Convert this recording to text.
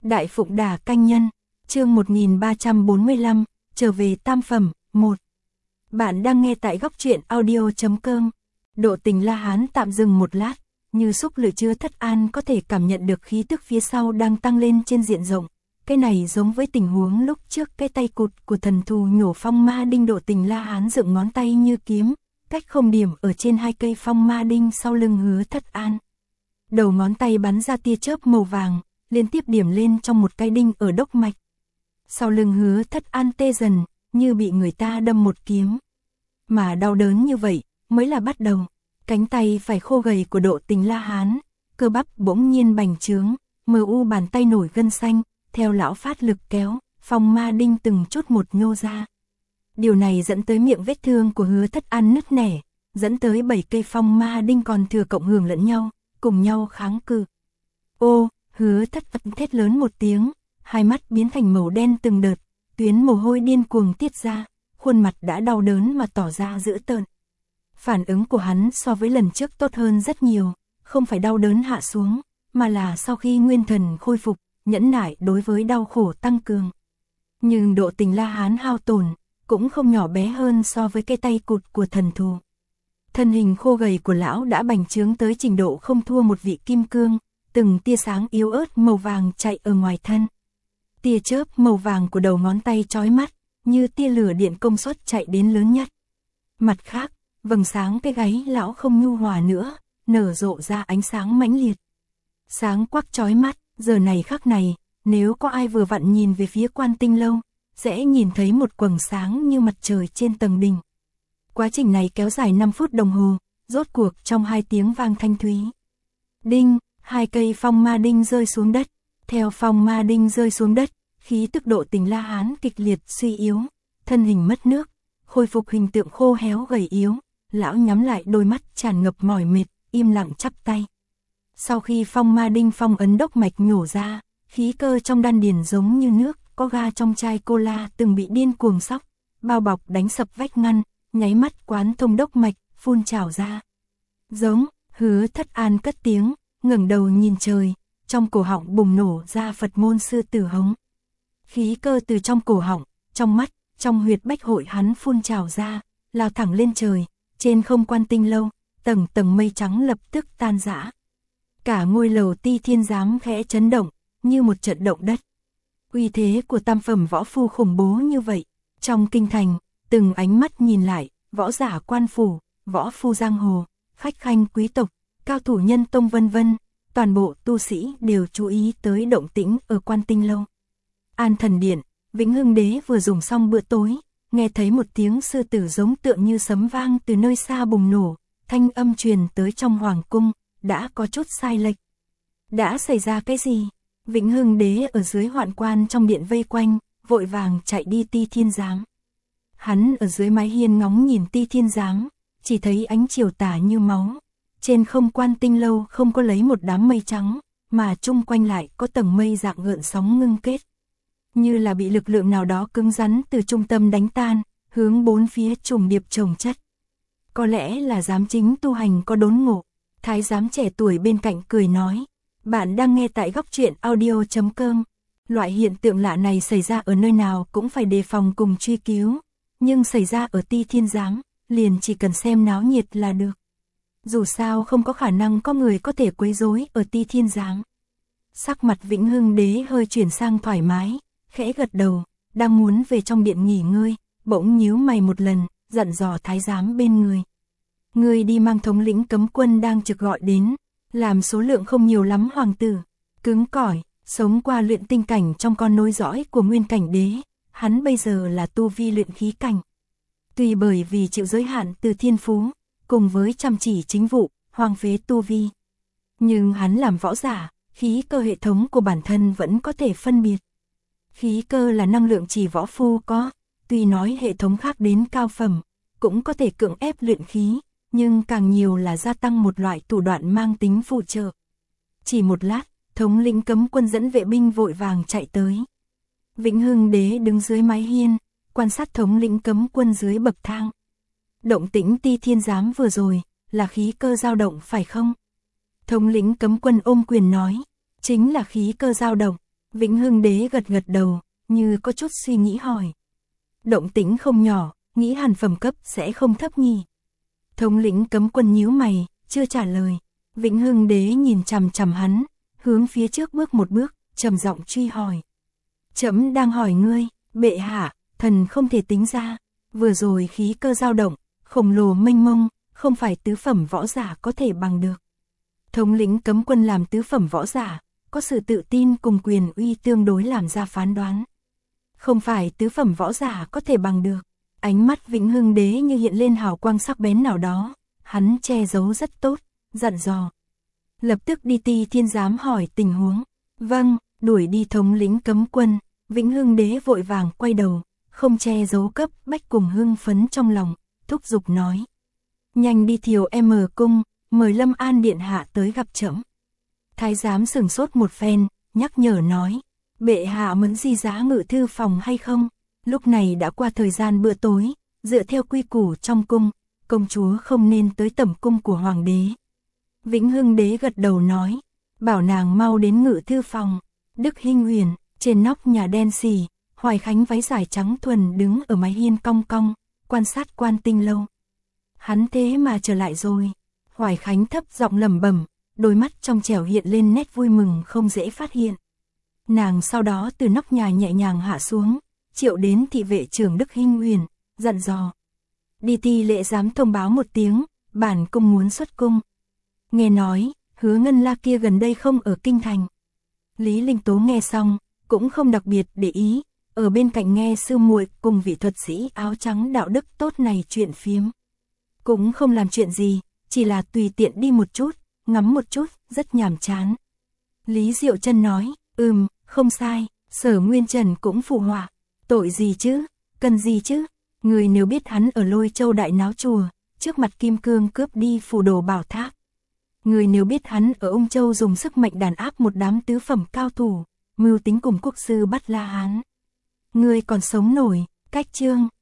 Đại Phụng Đà Canh Nhân, chương 1345, trở về tam phẩm, 1. Bạn đang nghe tại góc truyện audio.com. Độ tình La Hán tạm dừng một lát, như xúc lửa chứa Thất An có thể cảm nhận được khí tức phía sau đang tăng lên trên diện rộng. Cái này giống với tình huống lúc trước cái tay cụt của thần thù nhổ phong ma đinh. Độ tình La Hán dựng ngón tay như kiếm, cách không điểm ở trên hai cây phong ma đinh sau lưng Hứa Thất An. Đầu ngón tay bắn ra tia chớp màu vàng, liên tiếp điểm lên trong một cái đinh ở đốc mạch. Sau lưng Hứa Thất An tê dần, như bị người ta đâm một kiếm. Mà đau đớn như vậy, mới là bắt đầu. Cánh tay phải khô gầy của Độ tình La Hán, cơ bắp bỗng nhiên bành trướng, mờ u bàn tay nổi gân xanh, theo lão phát lực kéo, phong ma đinh từng chút một nhô ra. Điều này dẫn tới miệng vết thương của Hứa Thất An nứt nẻ, dẫn tới 7 cây phong ma đinh còn thừa cộng hưởng lẫn nhau, cùng nhau kháng cự. Ô, Hứa Thất An thét lớn một tiếng, hai mắt biến thành màu đen từng đợt, tuyến mồ hôi điên cuồng tiết ra, khuôn mặt đã đau đớn mà tỏ ra dữ tợn. Phản ứng của hắn so với lần trước tốt hơn rất nhiều, không phải đau đớn hạ xuống, mà là sau khi nguyên thần khôi phục, nhẫn nại đối với đau khổ tăng cường. Nhưng Độ tình La Hán hao tổn, cũng không nhỏ bé hơn so với cái tay cụt của thần thù. Thân hình khô gầy của lão đã bành trướng tới trình độ không thua một vị kim cương, từng tia sáng yếu ớt màu vàng chạy ở ngoài thân. Tia chớp màu vàng của đầu ngón tay chói mắt, như tia lửa điện công suất chạy đến lớn nhất. Mặt khác, vầng sáng cái gáy lão không nhu hòa nữa, nở rộ ra ánh sáng mãnh liệt. Sáng quắc chói mắt, giờ này khắc này, nếu có ai vừa vặn nhìn về phía Quan Tinh Lâu, sẽ nhìn thấy một quầng sáng như mặt trời trên tầng đỉnh. Quá trình này kéo dài 5 phút đồng hồ, rốt cuộc trong 2 tiếng vang thanh thúy. Đinh, 2 cây phong ma đinh rơi xuống đất, theo phong ma đinh rơi xuống đất, khí tức Độ tình La Hán kịch liệt suy yếu, thân hình mất nước, khôi phục hình tượng khô héo gầy yếu, lão nhắm lại đôi mắt tràn ngập mỏi mệt, im lặng chắp tay. Sau khi phong ma đinh phong ấn đốc mạch nhổ ra, khí cơ trong đan điền giống như nước, có ga trong chai cola từng bị điên cuồng sóc, bao bọc đánh sập vách ngăn, nháy mắt quán thông đốc mạch, phun trào ra. Giống, Hứa Thất An cất tiếng, ngẩng đầu nhìn trời, trong cổ họng bùng nổ ra Phật môn sư tử hống. Khí cơ từ trong cổ họng, trong mắt, trong huyệt bách hội hắn phun trào ra, lao thẳng lên trời, trên không Quan Tinh Lâu, tầng tầng mây trắng lập tức tan rã. Cả ngôi lầu Ti Thiên Giám khẽ chấn động, như một trận động đất. Uy thế của tam phẩm võ phu khủng bố như vậy, trong kinh thành, từng ánh mắt nhìn lại, võ giả quan phủ, võ phu giang hồ, khách khanh quý tộc, cao thủ nhân tông vân vân, toàn bộ tu sĩ đều chú ý tới động tĩnh ở Quan Tinh Lâu. An Thần Điện, Vĩnh Hưng Đế vừa dùng xong bữa tối, nghe thấy một tiếng sư tử giống tượng như sấm vang từ nơi xa bùng nổ, thanh âm truyền tới trong hoàng cung, đã có chút sai lệch. Đã xảy ra cái gì? Vĩnh Hưng Đế ở dưới hoạn quan trong điện vây quanh, vội vàng chạy đi Ti Thiên Giám. Hắn ở dưới mái hiên ngóng nhìn Ti Thiên Giám, chỉ thấy ánh chiều tà như máu. Trên không Quan Tinh Lâu không có lấy một đám mây trắng, mà chung quanh lại có tầng mây dạng gợn sóng ngưng kết. Như là bị lực lượng nào đó cứng rắn từ trung tâm đánh tan, hướng bốn phía trùng điệp chồng chất. Có lẽ là giám chính tu hành có đốn ngộ. Thái giám trẻ tuổi bên cạnh cười nói, bạn đang nghe tại góc truyện audio.com. Loại hiện tượng lạ này xảy ra ở nơi nào cũng phải đề phòng cùng truy cứu, nhưng xảy ra ở Ti Thiên Giám, liền chỉ cần xem náo nhiệt là được. Dù sao không có khả năng có người có thể quấy rối ở Ti Thiên Giám. Sắc mặt Vĩnh Hưng Đế hơi chuyển sang thoải mái, khẽ gật đầu, đang muốn về trong điện nghỉ ngơi, bỗng nhíu mày một lần, dặn dò thái giám bên người. Người đi mang thống lĩnh cấm quân đang trực gọi đến, làm số lượng không nhiều lắm hoàng tử, cứng cỏi, sống qua luyện tinh cảnh trong con nối dõi của nguyên cảnh đế, hắn bây giờ là tu vi luyện khí cảnh. Tuy bởi vì chịu giới hạn từ thiên phú, cùng với chăm chỉ chính vụ, hoang phế tu vi. Nhưng hắn làm võ giả, khí cơ hệ thống của bản thân vẫn có thể phân biệt. Khí cơ là năng lượng chỉ võ phu có, tuy nói hệ thống khác đến cao phẩm, cũng có thể cưỡng ép luyện khí, nhưng càng nhiều là gia tăng một loại thủ đoạn mang tính phụ trợ. Chỉ một lát, thống lĩnh cấm quân dẫn vệ binh vội vàng chạy tới. Vĩnh Hưng Đế đứng dưới mái hiên, quan sát thống lĩnh cấm quân dưới bậc thang. Động tĩnh Ti Thiên Giám vừa rồi, là khí cơ dao động phải không? Thống lĩnh cấm quân ôm quyền nói, chính là khí cơ dao động. Vĩnh Hưng Đế gật gật đầu, như có chút suy nghĩ hỏi. Động tĩnh không nhỏ, nghĩ hẳn phẩm cấp sẽ không thấp nhỉ. Thống lĩnh cấm quân nhíu mày, chưa trả lời. Vĩnh Hưng Đế nhìn chằm chằm hắn, hướng phía trước bước một bước, trầm giọng truy hỏi. Trẫm đang hỏi ngươi, bệ hạ, thần không thể tính ra, vừa rồi khí cơ dao động, khổng lồ mênh mông, không phải tứ phẩm võ giả có thể bằng được. Thống lĩnh cấm quân làm tứ phẩm võ giả, có sự tự tin cùng quyền uy tương đối làm ra phán đoán. Không phải tứ phẩm võ giả có thể bằng được. Ánh mắt Vĩnh Hưng Đế như hiện lên hào quang sắc bén nào đó, hắn che giấu rất tốt, dặn dò. Lập tức đi Ti Thiên Giám hỏi tình huống. Vâng, đuổi đi thống lĩnh cấm quân. Vĩnh Hưng Đế vội vàng quay đầu, không che giấu cấp bách cùng hưng phấn trong lòng, thúc giục nói. Nhanh đi Thiều M cung, mời Lâm An điện hạ tới gặp trẫm. Thái giám sửng sốt một phen, nhắc nhở nói. Bệ hạ muốn di giá ngự thư phòng hay không? Lúc này đã qua thời gian bữa tối, dựa theo quy củ trong cung, công chúa không nên tới tẩm cung của hoàng đế. Vĩnh Hưng Đế gật đầu nói, bảo nàng mau đến ngự thư phòng. Đức Hinh Huyền, trên nóc nhà đen xì, Hoài Khánh váy dài trắng thuần đứng ở mái hiên cong cong, quan sát Quan Tinh lâu. Hắn thế mà trở lại rồi. Hoài Khánh thấp giọng lẩm bẩm, đôi mắt trong trẻo hiện lên nét vui mừng không dễ phát hiện. Nàng sau đó từ nóc nhà nhẹ nhàng hạ xuống, triệu đến thị vệ trưởng Đức Hinh Huyền, dặn dò. Đi Ti lệ giám thông báo một tiếng, bản cung muốn xuất cung. Nghe nói, Hứa Ngân La kia gần đây không ở kinh thành. Lý Linh Tố nghe xong, cũng không đặc biệt để ý, ở bên cạnh nghe sư muội cùng vị thuật sĩ áo trắng đạo đức tốt này chuyện phiếm. Cũng không làm chuyện gì, chỉ là tùy tiện đi một chút, ngắm một chút, rất nhàm chán. Lý Diệu Chân nói, không sai, Sở Nguyên Trần cũng phụ họa. Tội gì chứ, cần gì chứ, người nếu biết hắn ở Lôi Châu đại náo chùa, trước mặt Kim Cương cướp đi phù đồ bảo tháp. Người nếu biết hắn ở Ung Châu dùng sức mạnh đàn áp một đám tứ phẩm cao thủ, mưu tính cùng quốc sư bắt La Hán. Người còn sống nổi, cách chương.